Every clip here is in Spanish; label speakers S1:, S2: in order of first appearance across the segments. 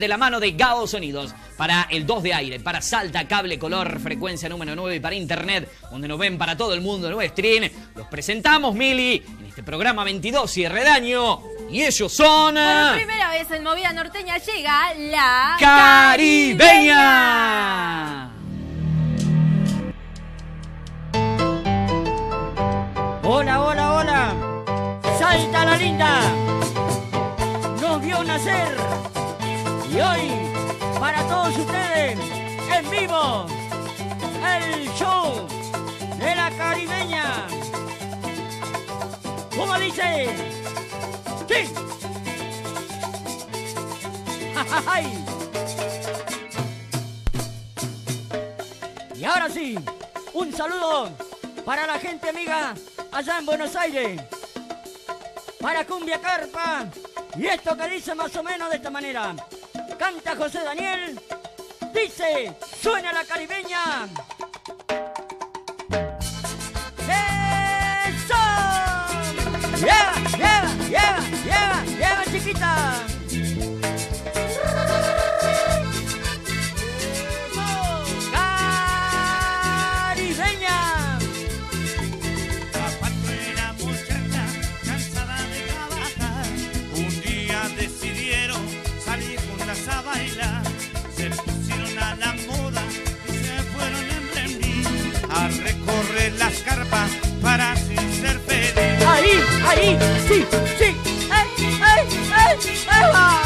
S1: de la mano de Gao Sonidos, para el 2 de aire, para Salta, cable, color, frecuencia número 9 y para internet, donde nos ven para todo el mundo, el nuevo stream. Los presentamos, Mili, en este programa 22, cierre de año, y ellos son...
S2: Por primera vez en Movida Norteña llega la...
S1: ¡Caribeña!
S3: Hola, hola, hola. Salta la linda. Nos vio nacer. Y hoy, para todos ustedes, en vivo, el show de la Caribeña. ¿Cómo dice? ¡Sí! ¡Ay! Y ahora sí, un saludo para la gente amiga allá en Buenos Aires, para Cumbia Carpa, y esto que dice más o menos de esta manera. Canta José Daniel, dice, suena la Caribeña. ¡Eso! ¡Lleva, lleva, lleva, lleva, lleva, chiquita! ¡Caribeña!
S4: La patrona muchacha, cansada de trabajar, un día decidieron salir juntas a bailar. Se pusieron a la moda y se fueron en Berlín a recorrer las carpas para así ser feliz.
S3: Ahí, ahí, sí, sí. ¡Ey, ey, ey, ey!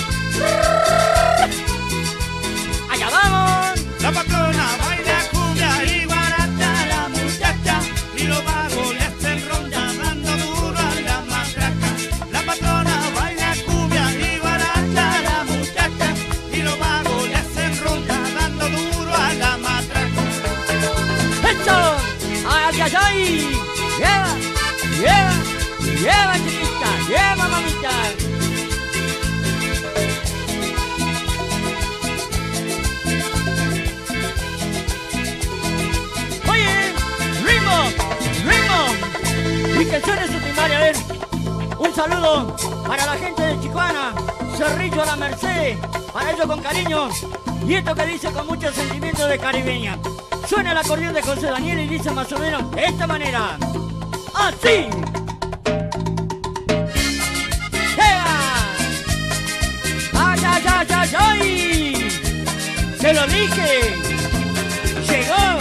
S3: ¡Allá vamos!
S4: La patrona baila cumbia y barata la muchacha, y los vagos le hacen ronda dando duro a la matraca. La patrona baila cumbia y barata la muchacha, y los vagos le hacen ronda dando duro a la matraca.
S3: ¡Eso! ¡Ay, ay, ay! ¡Lleva, lleva, lleva, chiquita! ¡Lleva, mamita! ¡Oye! ¡Ritmo! ¡Ritmo! Y que suene su primaria, a ver. Un saludo para la gente de Chicuana, Cerrillo a la Merced, para ellos con cariño. Y esto que dice con mucho sentimiento de caribeña. Suena el acordeón de José Daniel y dice más o menos de esta manera. ¡Así! ¡Ea! ¡Ay, ay, ay, ay, ay! ¡Se lo dije! ¡Llegó!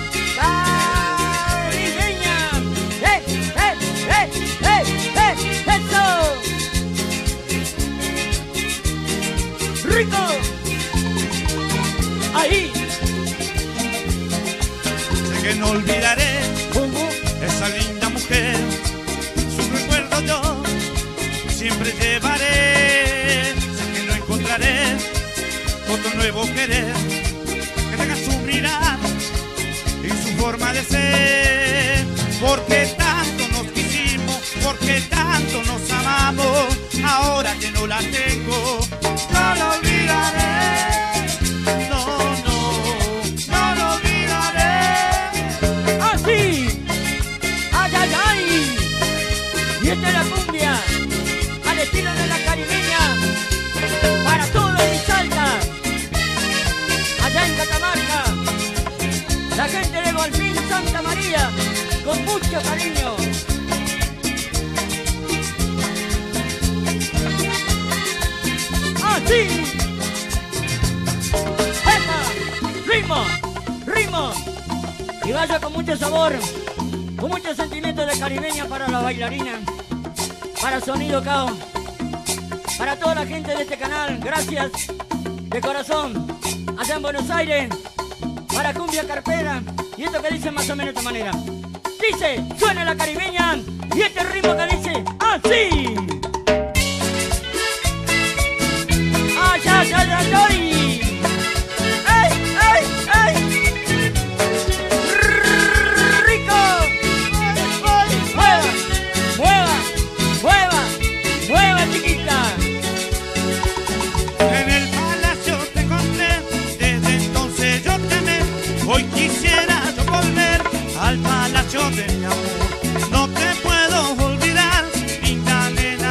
S3: ¡Caribeña! ¡Eh, eh, eh, eh, eh! ¡Eso! ¡Rico! ¡Ahí!
S4: Sé que no olvidaré esa linda mujer, su recuerdo yo siempre llevaré. Sé que no encontraré otro nuevo querer que tenga su mirada y su forma de ser. Porque tanto nos quisimos, porque tanto nos amamos, ahora que no la tengo, no la olvidaré. No, no, no la olvidaré.
S3: ¡Así! ¡Ay, ay, ay! Y esta es la cumbia al estilo de la Caribeña para todos mis Salta, allá en Catamarca, la gente de Golfín Santa María, con mucho cariño. ¡Así! ¡Epa! ¡Ritmo! ¡Ritmo! Y vaya con mucho sabor, con mucho sentimiento de caribeña para la bailarina, para Sonido Cao, para toda la gente de este canal, gracias de corazón, allá en Buenos Aires, para Cumbia Carpera, y esto que dice más o menos de esta manera. Dice, suena la caribeña, y este ritmo que dice así. ¡Ay, ay, ay, ay, ay! ¡Ay, ay, ay! ¡Mueva, mueva, mueva, mueva, chiquita!
S4: En el palacio te encontré, desde entonces yo te amé. Hoy quisiera yo volver al palacio de mi amor. No te puedo olvidar, linda nena.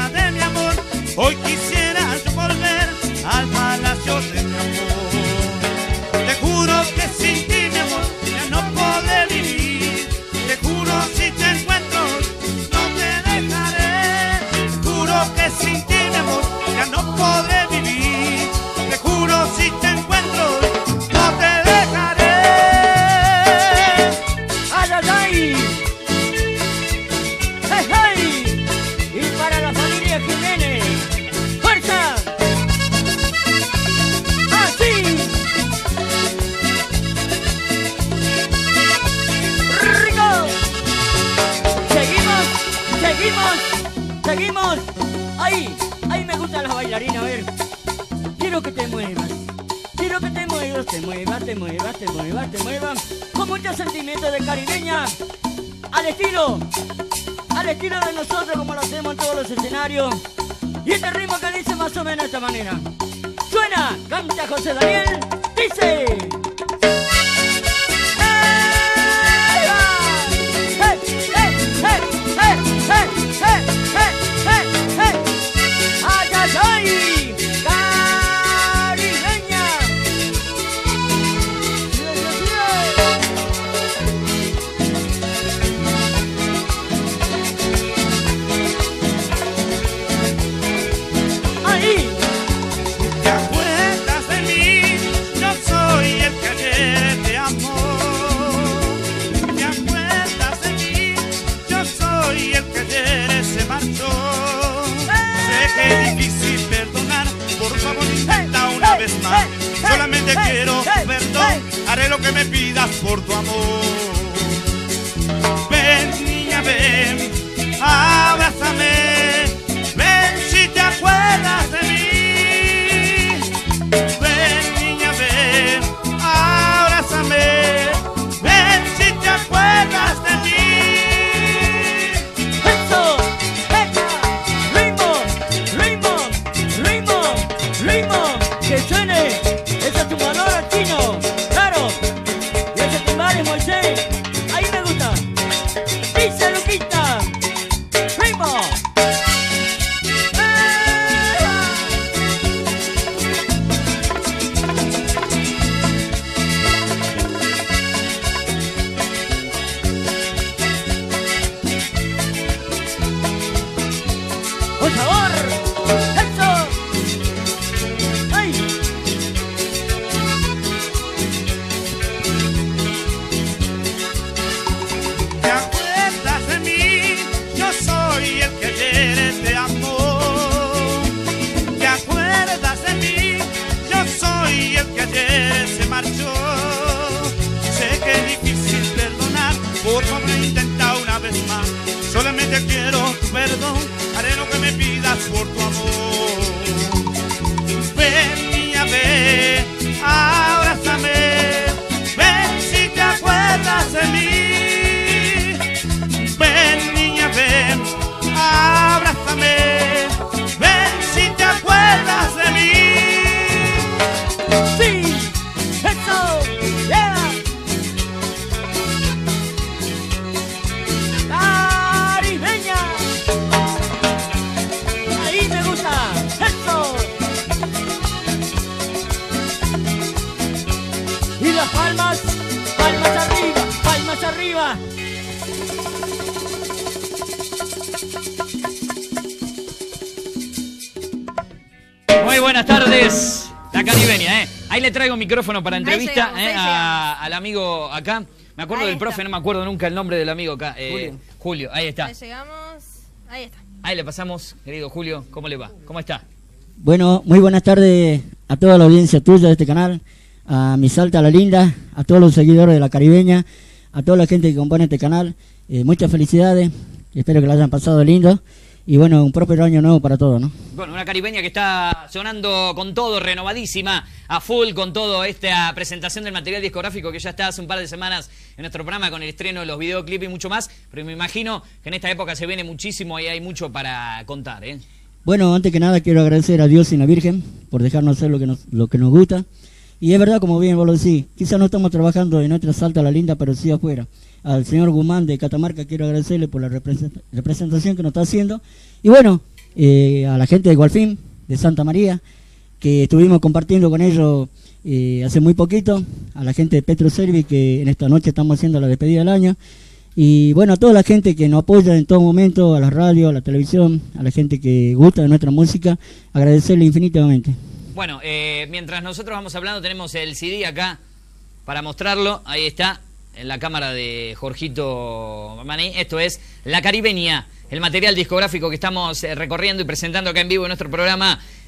S3: bailarina, a ver. Quiero que te muevas. Quiero que te muevas, te muevas, te muevas, te muevas, te muevas. Con mucho sentimiento de caribeña. Al estilo de nosotros, como lo hacemos en todos los escenarios. Y este ritmo que dice más o menos de esta manera. Suena, canta José Daniel, dice... ¡Ay, ay, ay! ¡Caribeña! ¡Ahí!
S4: ¿Te acuerdas de mí? Yo soy el que ayer te amó. ¿Te acuerdas de mí? Yo soy el que ayer se marchó. Sé que es difícil perdonar, por favor intenta una vez más. Solamente quiero perdón, haré lo que me pidas por tu amor. Ven niña, ven, abrázame, ven si te acuerdas de mí. Ven niña, ven, abrázame, ven si te acuerdas de mí.
S3: ¡Eso! ¡Venga! ¡Ritmo! ¡Ritmo! ¡Ritmo! ¡Ritmo! ¡Que suene! ¡Esa tumbadora chino! ¡Claro! ¡Y ese timbal es Moisés! ¡Ahí me gusta! ¡Dice Luquita! ¡Ritmo! ¡Por favor! ¡Eso! ¡Ay!
S4: ¿Te acuerdas de mí? Yo soy el que ayer te amó. ¿Te acuerdas de mí? Yo soy el que ayer se marchó. Sé que es difícil perdonar, por favor intenta una vez más. Solamente quiero tu perdón, haré lo que me pidas por tu amor. Ven niña, ven, abrázame, ven si te acuerdas de mí. Ven niña, ven, abrázame, ven si te acuerdas de mí.
S3: ¡Sí! ¡Eso! ¡Yeah! ¡Caribeña! ¡Ahí me gusta! ¡Eso! Y las palmas, palmas arriba, palmas arriba.
S1: Muy buenas tardes, la caribeña, ¿eh? Ahí le traigo micrófono para entrevista
S2: Ahí llegamos.
S1: al amigo acá. Me acuerdo
S2: Ahí
S1: del profe,
S2: está.
S1: no me acuerdo nunca el nombre del amigo acá. Julio, ahí está.
S2: Ahí llegamos. Ahí está.
S1: Ahí le pasamos, querido Julio, ¿cómo le va? ¿Cómo está?
S5: Bueno, muy buenas tardes a toda la audiencia tuya de este canal, a mi Salta la Linda, a todos los seguidores de la Caribeña, a toda la gente que compone este canal. Muchas felicidades, espero que lo hayan pasado lindo y bueno, un próspero año nuevo para todos, ¿no?
S1: Bueno, una caribeña que está sonando con todo, renovadísima, a full con todo esta presentación del material discográfico que ya está hace un par de semanas en nuestro programa con el estreno de los videoclips y mucho más, pero me imagino que en esta época se viene muchísimo y hay mucho para contar, ¿eh?
S5: Bueno, antes que nada quiero agradecer a Dios y a la Virgen por dejarnos hacer lo que nos gusta. Y es verdad, como bien vos lo decís, quizás no estamos trabajando en nuestra Salta la Linda, pero sí afuera. Al señor Guzmán de Catamarca quiero agradecerle por la representación que nos está haciendo. Y bueno, a la gente de Gualfín, de Santa María, que estuvimos compartiendo con ellos hace muy poquito. A la gente de Petro Servi, que en esta noche estamos haciendo la despedida del año. Y bueno, a toda la gente que nos apoya en todo momento, a la radio, a la televisión, a la gente que gusta de nuestra música, agradecerle infinitamente.
S1: Bueno, mientras nosotros vamos hablando, tenemos el CD acá para mostrarlo. Ahí está, en la cámara de Jorgito Maní. Esto es La Caribeña, el material discográfico que estamos recorriendo y presentando acá en vivo en nuestro programa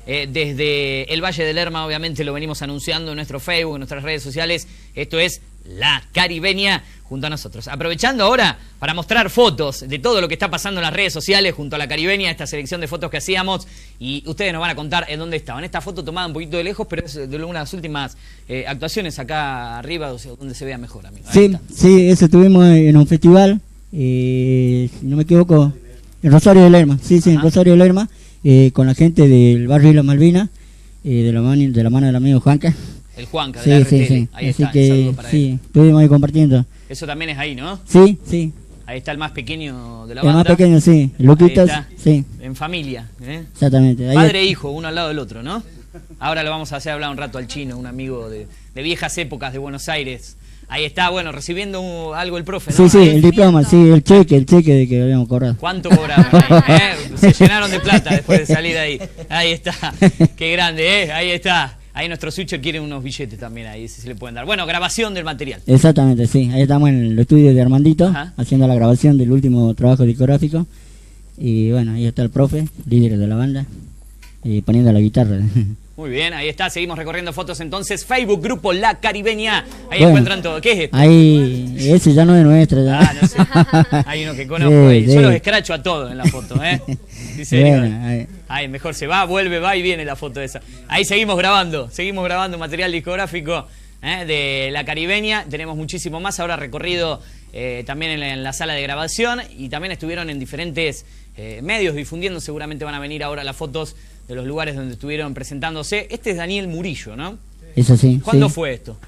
S1: desde el Valle del Lerma, obviamente lo venimos anunciando en nuestro Facebook, en nuestras redes sociales. Esto es La Caribeña junto a nosotros. Aprovechando ahora para mostrar fotos de todo lo que está pasando en las redes sociales junto a La Caribeña, esta selección de fotos que hacíamos, y ustedes nos van a contar en dónde estaban. Esta foto tomada un poquito de lejos, pero es de una de las últimas actuaciones acá arriba, o sea, donde se vea mejor, amigo.
S5: Sí, eso estuvimos en un festival, si no me equivoco, en Rosario de Lerma, en Rosario de Lerma, con la gente del barrio Isla Malvina, de la mano del amigo Juanca.
S1: El Juanca, de la RTL. Ahí
S5: así
S1: está,
S5: que,
S1: el saludo para él.
S5: Estuvimos ahí compartiendo.
S1: Eso también es ahí, ¿no?
S5: Sí.
S1: Ahí está el más pequeño de la
S5: El
S1: banda.
S5: más pequeño, sí. Luquitas, sí.
S1: En familia, ¿eh?
S5: Exactamente. Ahí
S1: Padre e hijo, uno al lado del otro, ¿no? Ahora lo vamos a hacer hablar un rato al Chino, un amigo de viejas épocas de Buenos Aires. Ahí está, bueno, recibiendo algo el profe, ¿no?
S5: Sí, el diploma, el cheque de que habíamos cobrado.
S1: ¿Cuánto cobraron ahí? Se llenaron de plata después de salir de ahí. Ahí está. Qué grande, ¿eh? Ahí está. Ahí nuestro switcher quiere unos billetes también ahí, si se le pueden dar. Bueno, grabación del material.
S5: Exactamente, sí. Ahí estamos en el estudio de Armandito, haciendo la grabación del último trabajo discográfico. Y bueno, ahí está el profe, líder de la banda, y poniendo la guitarra.
S1: Muy bien, ahí está, seguimos recorriendo fotos entonces. Facebook, Grupo La Caribeña, ahí encuentran todo. ¿Qué es esto?
S5: Ahí, ese ya no es nuestro. Ya.
S1: No sé. Hay uno que conozco ahí. Yo los escracho a todos en la foto, ¿eh? Sí, señor. Bueno, ahí mejor se va, vuelve, va y viene la foto esa. Ahí seguimos grabando material discográfico de La Caribeña. Tenemos muchísimo más ahora recorrido también en la sala de grabación, y también estuvieron en diferentes medios difundiendo. Seguramente van a venir ahora las fotos de los lugares donde estuvieron presentándose. Este es Daniel Murillo, ¿no?
S5: Eso sí.
S1: ¿Cuándo fue esto?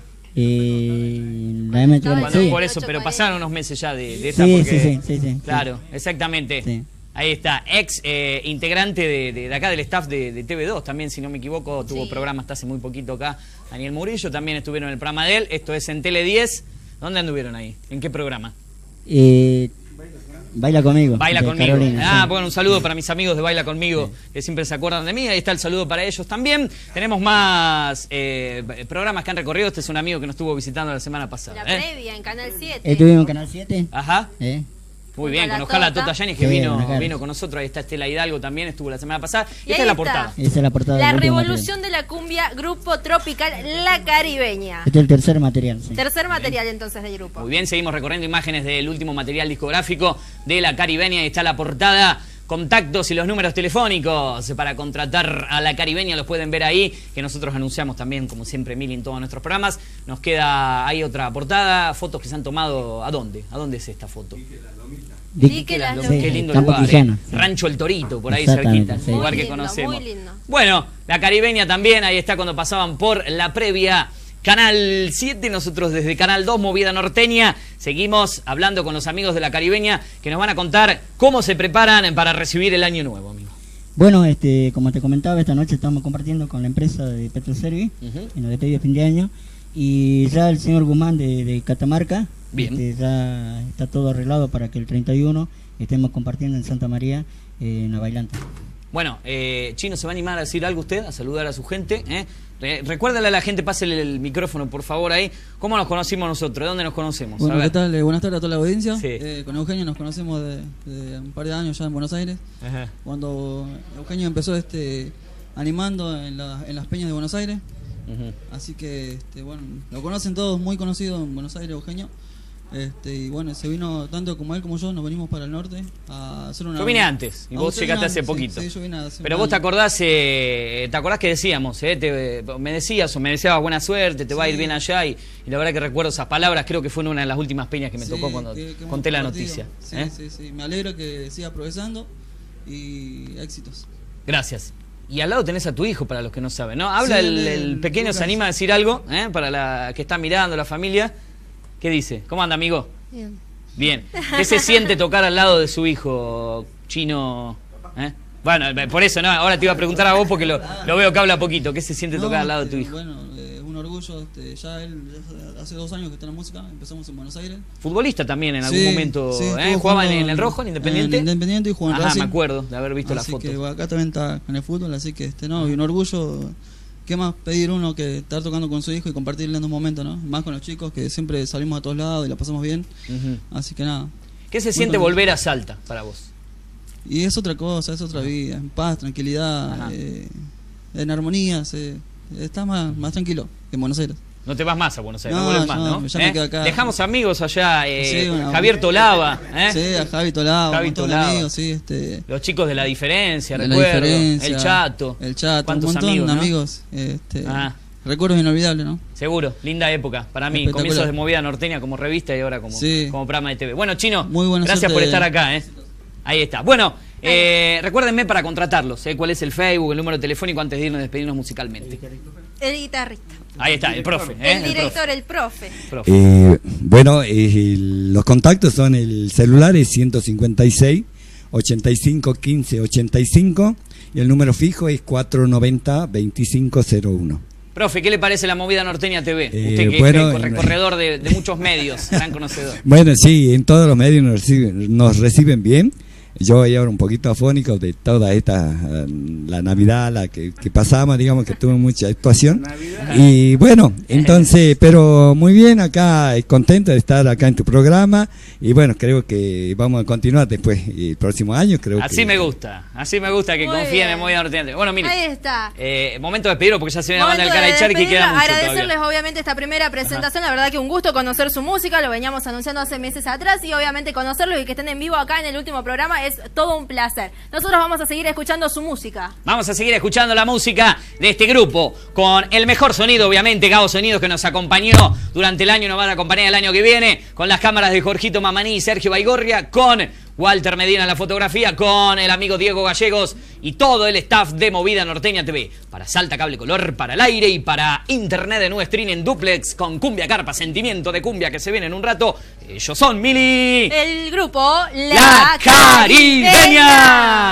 S5: La M3,
S1: Por eso, pero pasaron unos meses ya de esta. Porque,
S5: sí.
S1: Claro, exactamente.
S5: Sí.
S1: Ahí está, ex integrante de acá del staff de TV2, también, si no me equivoco, tuvo programa hasta hace muy poquito acá. Daniel Murillo, también estuvieron en el programa de él. Esto es en Tele 10. ¿Dónde anduvieron ahí? ¿En qué programa?
S5: Baila conmigo.
S1: Baila conmigo.
S5: Carolina,
S1: bueno, un saludo para mis amigos de Baila Conmigo, que siempre se acuerdan de mí. Ahí está el saludo para ellos también. Tenemos más programas que han recorrido. Este es un amigo que nos estuvo visitando la semana pasada.
S2: La previa en Canal 7.
S5: Estuvimos en Canal 7.
S1: Ajá. Muy bien, con Ojalá Tota Yanis, que vino con nosotros. Ahí está Estela Hidalgo también, estuvo la semana pasada. Y esta es la portada.
S5: Esa es la portada.
S2: La revolución de la cumbia, Grupo Tropical La Caribeña.
S5: Este es el tercer material. Sí.
S2: Tercer material entonces del grupo.
S1: Muy bien, seguimos recorriendo imágenes del último material discográfico de La Caribeña. Ahí está la portada. Contactos y los números telefónicos para contratar a La Caribeña los pueden ver ahí, que nosotros anunciamos también, como siempre, Mili, en todos nuestros programas. Nos queda ahí otra portada, fotos que se han tomado. ¿A dónde? ¿A dónde es esta foto?
S2: Dique Las Lomitas.
S1: Qué lindo
S5: Campo
S1: lugar,
S5: Quijano,
S1: Rancho El Torito, por ahí cerquita,
S5: sí.
S1: lugar que
S2: Muy lindo,
S1: conocemos.
S2: muy lindo.
S1: Bueno, La Caribeña también, ahí está cuando pasaban por la previa. Canal 7, nosotros desde Canal 2, Movida Norteña, seguimos hablando con los amigos de La Caribeña, que nos van a contar cómo se preparan para recibir el año nuevo, amigo.
S5: Bueno, como te comentaba, esta noche estamos compartiendo con la empresa de Petroservi, en la despedida de fin de año, y ya el señor Guzmán de Catamarca, ya está todo arreglado para que el 31 estemos compartiendo en Santa María, en la Bailanta.
S1: Bueno, Chino, ¿se va a animar a decir algo usted? A saludar a su gente, recuérdale a la gente, pásele el micrófono, por favor, ahí. ¿Cómo nos conocimos nosotros? ¿De dónde nos conocemos?
S6: Bueno, ¿qué tal? Buenas tardes a toda la audiencia.
S1: Sí.
S6: Con Eugenio nos conocemos de un par de años ya en Buenos Aires.
S1: Ajá.
S6: Cuando Eugenio empezó animando en las peñas de Buenos Aires. Así que, bueno, lo conocen todos, muy conocido en Buenos Aires, Eugenio. Y bueno, se vino tanto como él como yo, nos venimos para el norte a hacer una...
S1: Yo vine antes y vos llegaste hace poquito.
S6: Sí, yo vine hace
S1: Pero vos te acordás que decíamos, me decías deseabas buena suerte, te va a ir bien allá, y la verdad que recuerdo esas palabras, creo que fue en una de las últimas peñas que me tocó cuando conté la noticia.
S6: Sí, me alegro que siga progresando y éxitos.
S1: Gracias. Y al lado tenés a tu hijo, para los que no saben, ¿no? Habla el pequeño, Lucas. ¿Se anima a decir algo para la que está mirando, la familia? ¿Qué dice? ¿Cómo anda, amigo? Bien. ¿Qué se siente tocar al lado de su hijo, Chino? Bueno, por eso, ¿no? Ahora te iba a preguntar a vos porque lo veo que habla poquito. ¿Qué se siente tocar al lado de tu hijo?
S6: Bueno, un orgullo. Ya él hace 2 años que está en la música. Empezamos en Buenos Aires.
S1: Futbolista también en algún momento. ¿Jugaba en el Rojo, en Independiente?
S6: En Independiente y jugó en Racing.
S1: Me acuerdo de haber visto la foto.
S6: Así que acá también está en el fútbol, así que y un orgullo. ¿Qué más pedir uno que estar tocando con su hijo y compartir lindos momentos, ¿no? Más con los chicos, que siempre salimos a todos lados y la pasamos bien. Así que nada.
S1: ¿Qué se siente volver a Salta para vos?
S6: Y es otra cosa, es otra vida. En paz, tranquilidad. en armonía, está más tranquilo que en Buenos Aires.
S1: No te vas más a Buenos Aires, no,
S6: No,
S1: vuelves más,
S6: no,
S1: ¿no?
S6: ya me quedo acá.
S1: Dejamos amigos allá,
S6: Sí, bueno,
S1: Javier Tolava,
S6: Sí, a Javi Tolava,
S1: Javi
S6: un montón
S1: Tolava.
S6: de amigos, sí,
S1: Los chicos de La Diferencia,
S6: de La
S1: recuerdo.
S6: Diferencia,
S1: El Chato.
S6: un
S1: ¿Cuántos
S6: montón
S1: amigos,
S6: de
S1: no?
S6: amigos.
S1: Ah.
S6: Recuerdos inolvidables, ¿no?
S1: Seguro, linda época para mí.
S6: Espectacular.
S1: Comienzos de Movida Norteña como revista y ahora como programa de TV. Bueno, Chino,
S6: Muy buena
S1: gracias
S6: suerte.
S1: por estar acá. Ahí está. Bueno, recuérdenme para contratarlos. ¿Cuál es el Facebook, el número telefónico antes de irnos a despedirnos musicalmente?
S2: El guitarrista.
S1: Ahí está, el profe.
S2: El director, el profe.
S7: Bueno, los contactos son: el celular es 156 85 15 85 y el número fijo es 490 2501.
S1: Profe, ¿qué le parece la Movida Norteña TV? Usted que
S7: bueno,
S1: es recorredor de muchos medios, gran conocedor.
S7: Bueno, sí, en todos los medios nos reciben bien. Yo voy ahora un poquito afónico de toda esta, la Navidad, la que pasamos, digamos que tuve mucha actuación. Y bueno, entonces, pero muy bien, acá contento de estar acá en tu programa. Y bueno, creo que vamos a continuar después, el próximo año.
S1: Así me gusta que
S2: Muy
S1: confíen
S2: bien.
S1: en Movida Norteña TV. Bueno, mire,
S2: Ahí está.
S1: momento de despedirlo porque ya se viene la banda del
S2: Momento de
S1: Cara de Charqui y queda
S2: despedirla,
S1: mucho
S2: agradecerles
S1: todavía.
S2: obviamente esta primera presentación, la verdad que un gusto conocer su música, lo veníamos anunciando hace meses atrás y obviamente conocerlos y que estén en vivo acá en el último programa es todo un placer. Nosotros vamos a seguir escuchando su música.
S1: Vamos a seguir escuchando la música de este grupo con el mejor sonido, obviamente, Gabo Sonidos, que nos acompañó durante el año, nos van a acompañar el año que viene, con las cámaras de Jorgito Mamaní y Sergio Baigorria, con Walter Medina en la fotografía, con el amigo Diego Gallegos y todo el staff de Movida Norteña TV. Para Salta Cable Color, para el aire y para internet de nuevo stream en duplex con Cumbia Carpa, sentimiento de cumbia que se viene en un rato. Ellos son Mili.
S2: El grupo
S1: La Caribeña.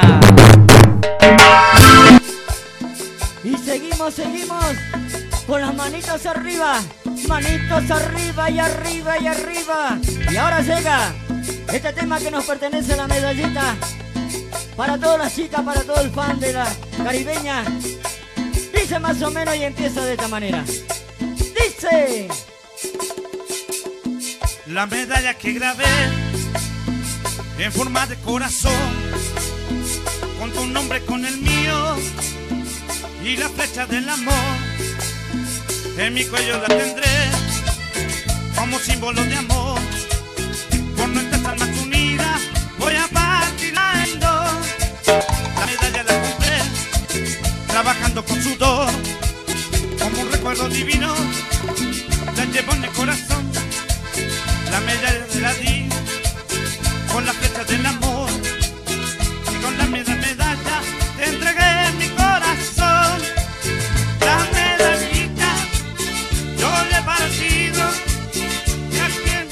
S3: Y seguimos con las manitos arriba y arriba y arriba. Y ahora llega este tema que nos pertenece a la medallita. Para todas las chicas, para todo el fan de La Caribeña. Dice más o menos y empieza de esta manera. Dice:
S4: La medalla que grabé en forma de corazón, con tu nombre, con el mío y la flecha del amor, en mi cuello la tendré como símbolo de amor. Por nuestras almas unidas voy a partirla en dos. La medalla la compré trabajando con sudor, como un recuerdo divino la llevo en el corazón. La medalla de la di con la flecha del amor, y con la medalla te entregué mi corazón. La medallita yo le he partido y a quien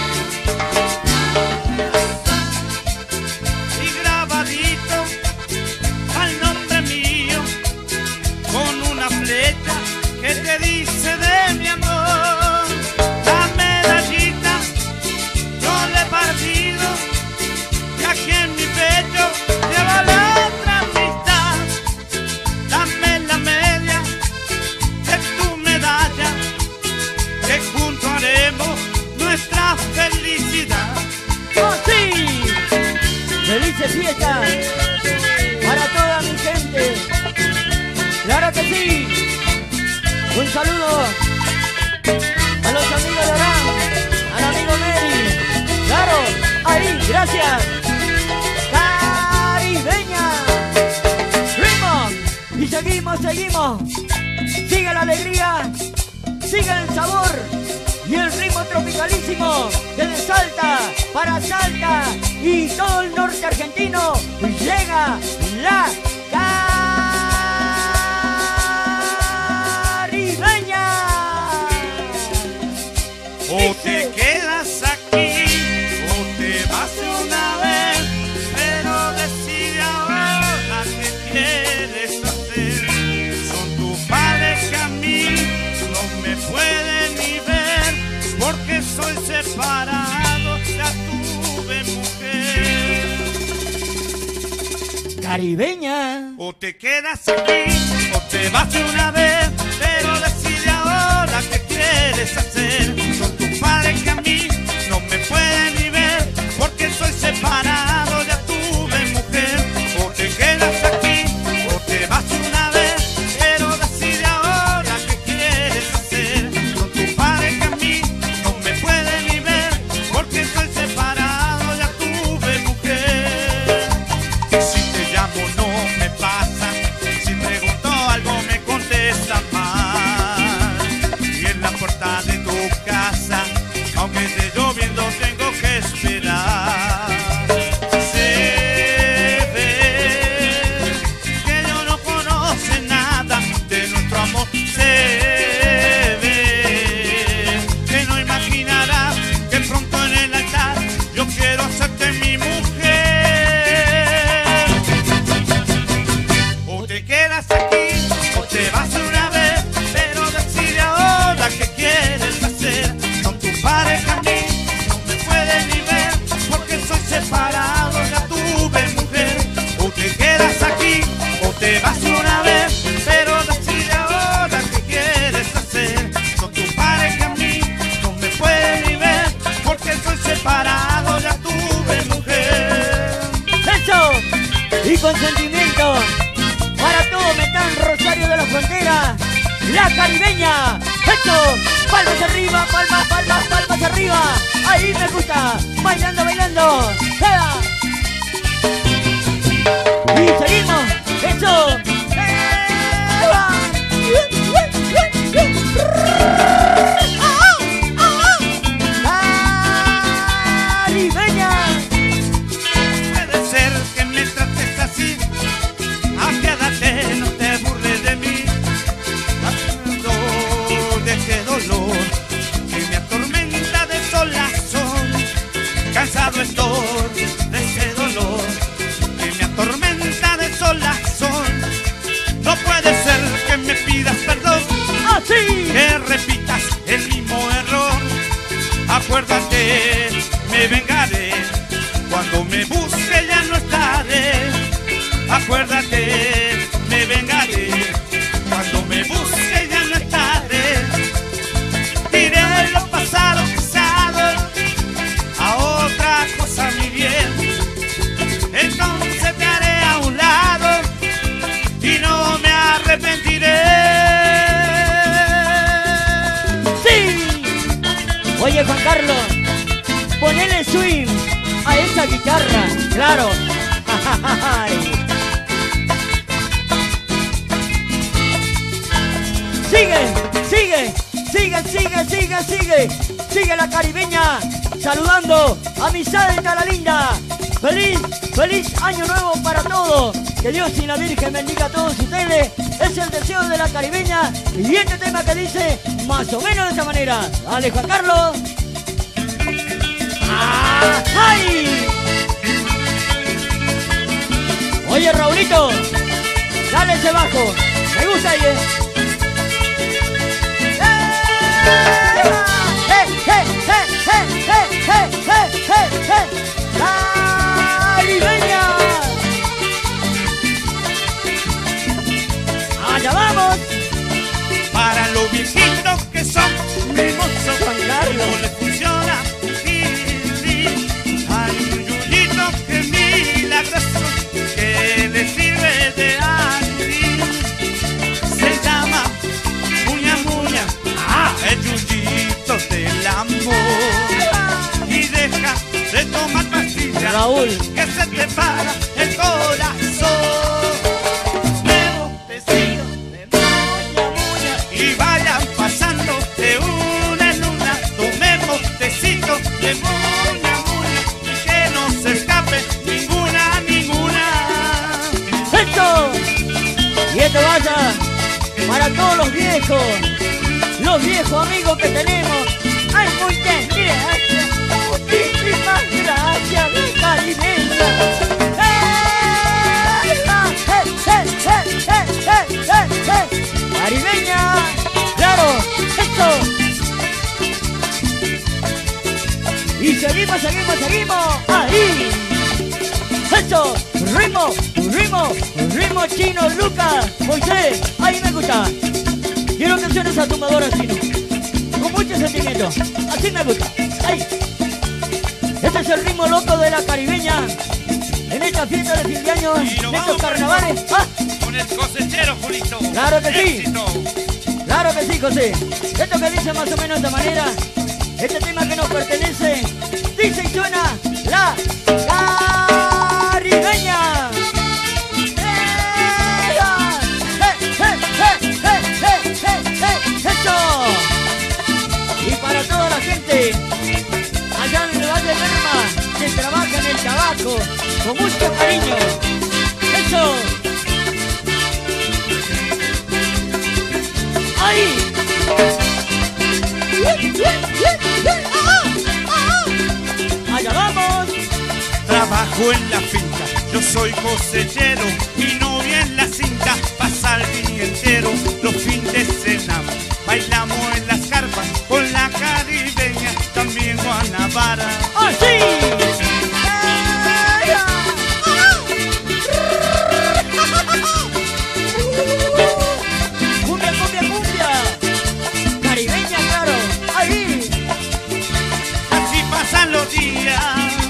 S4: y grabadito al nombre mío con una flecha que te dice de mi amor. La medallita yo le he partido y aquí en mi pecho lleva la otra mitad. Dame la media de tu medalla, que juntos haremos nuestra felicidad.
S3: ¡Oh, sí! ¡Felices fiestas para toda mi gente! ¡Claro que sí! Un saludo a los amigos de Orán, al amigo Mary. ¡Claro! ¡Ahí! ¡Gracias! ¡Caribeña! ¡Ritmo! Y seguimos. Sigue la alegría, sigue el sabor y el ritmo tropicalísimo desde Salta, para Salta y todo el norte argentino. Llega la Caribeña.
S4: O te quedas aquí o te vas una vez, pero decide ahora qué quieres hacer. Son tus padres que a mí no me pueden ni ver, porque soy separado, ya tuve mujer.
S3: Caribeña.
S4: O te quedas aquí o te vas una vez, pero decide ahora qué quieres hacer. Son tus padres que a mí no me pueden ni ver, porque soy separado, ya tuve mujer. O te quedas aquí o te vas una vez,
S3: caribeña. Esto, palmas arriba, palmas, palmas, palmas arriba. Ahí me gusta, bailando, bailando. ¡Ea! Y seguimos, eso. ¡Ea! Caribeña.
S4: Puede ser que me trates así, apiádate, no te burles de mí. Hablando de qué dolor que me atormenta de solazón. Cansado estoy de ese dolor que me atormenta de solazón. No puede ser que me pidas perdón,
S3: Así.
S4: que repitas el mismo error. Acuérdate, me vengaré, cuando me busque ya no estaré. Acuérdate, me vengaré, cuando me busque ya no estaré. Diré lo pasado pisado a otra cosa, mi bien. Entonces te haré a un lado y no me arrepentiré.
S3: Sí. Oye, Juan Carlos, ponele swing a esa guitarra, claro. Sigue, sigue, sigue, sigue, sigue, sigue. Sigue la caribeña saludando a mi Salta la linda. Feliz, feliz año nuevo para todos. Que Dios y la Virgen bendiga a todos ustedes. Es el deseo de la caribeña. Y este tema que dice más o menos de esta manera. Dale, Juan Carlos. ¡Ay! Oye, Raulito, dale ese bajo. Me gusta ahí, ¡Caribeña! ¡Allá vamos!
S4: Para los viejitos que son mimosos,
S3: Juan Carlos.
S4: no les funciona. Hay un yuyito que es milagroso, que le sirve de alivio. Se llama Muña Muña, el yuyito del amor. Y deja de tomar pastillas,
S3: Raúl.
S4: que se te para el corazón. Nuevo vestido de Muña Muña y vayan pasando de una en una. Tomemos tecito de Muña Muña y que no se escape ninguna, ninguna.
S3: ¡Esto! Y esto vaya para todos los viejos amigos que tenemos. ¡Ay, muchas gracias! Muchísimas gracias, mi caribeña. ¡Caribeña! ¡Claro! ¡Esto! Y seguimos, seguimos, seguimos. ¡Ahí! ¡Eso! ¡Ritmo! ¡Ritmo! ¡Ritmo chino, Lucas! Moisés, ahí me gusta. Quiero canciones atumbadoras chino, con mucho sentimiento. Así me gusta. ¡Ahí! Este es el ritmo loco de la caribeña. En esta fiesta de fin de año, en estos carnavales. ¡Ah!
S4: Con el cosechero, Julito.
S3: ¡Claro que sí!
S4: Éxito.
S3: ¡Claro que sí, José! Esto que dice más o menos de esta manera, este tema que nos pertenece, dice y suena la caribeña. ¡Eso! Y para toda la gente allá en el Valle de Lerma, que trabaja en el tabaco con mucho cariño. ¡Eso! ¡Ahí! ¡Allá vamos!
S4: Trabajo en la finca, yo soy cosechero y no vi en la cinta, pasa el día entero. Los fines de semana bailamos en las carpas con la caribeña, también Guanabara.
S3: ¡Así! ¡Cumbia, cumbia, cumbia! ¡Caribeña, claro! ¡Ahí!
S4: Así pasan los días,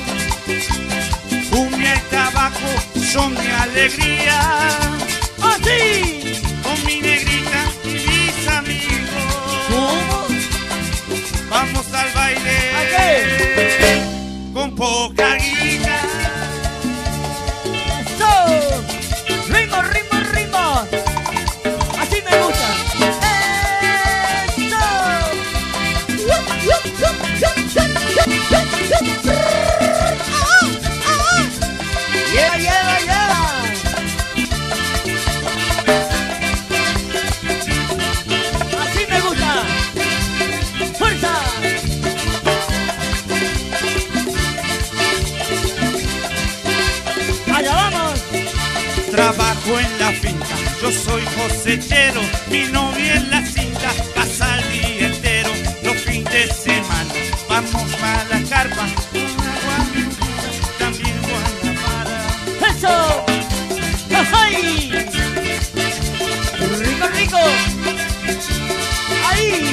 S4: cumbia y tabaco son mi alegría.
S3: ¡Así!
S4: Con mi negrita y mis amigas cosechero, mi novia en la cinta, pasa el día entero, los fines de semana, vamos para la carpa, una guamita, también Guanabara.
S3: ¡Eso! ¡Ay! ¡Rico, rico! ¡Ahí!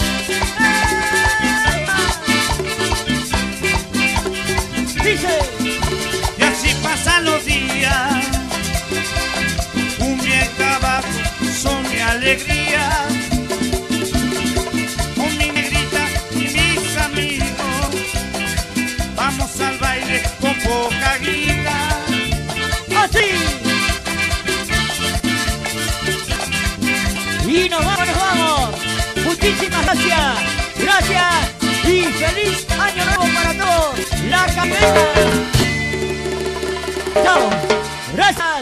S3: ¡Dice!
S4: Y así pasan los días, cumbia y tabaco son mi alegría, con mi negrita y mis amigos, vamos al baile con poca guita.
S3: ¡Así! Y nos vamos, nos vamos. Muchísimas gracias. Gracias y feliz año nuevo para todos. La Caribeña. Chao. Gracias.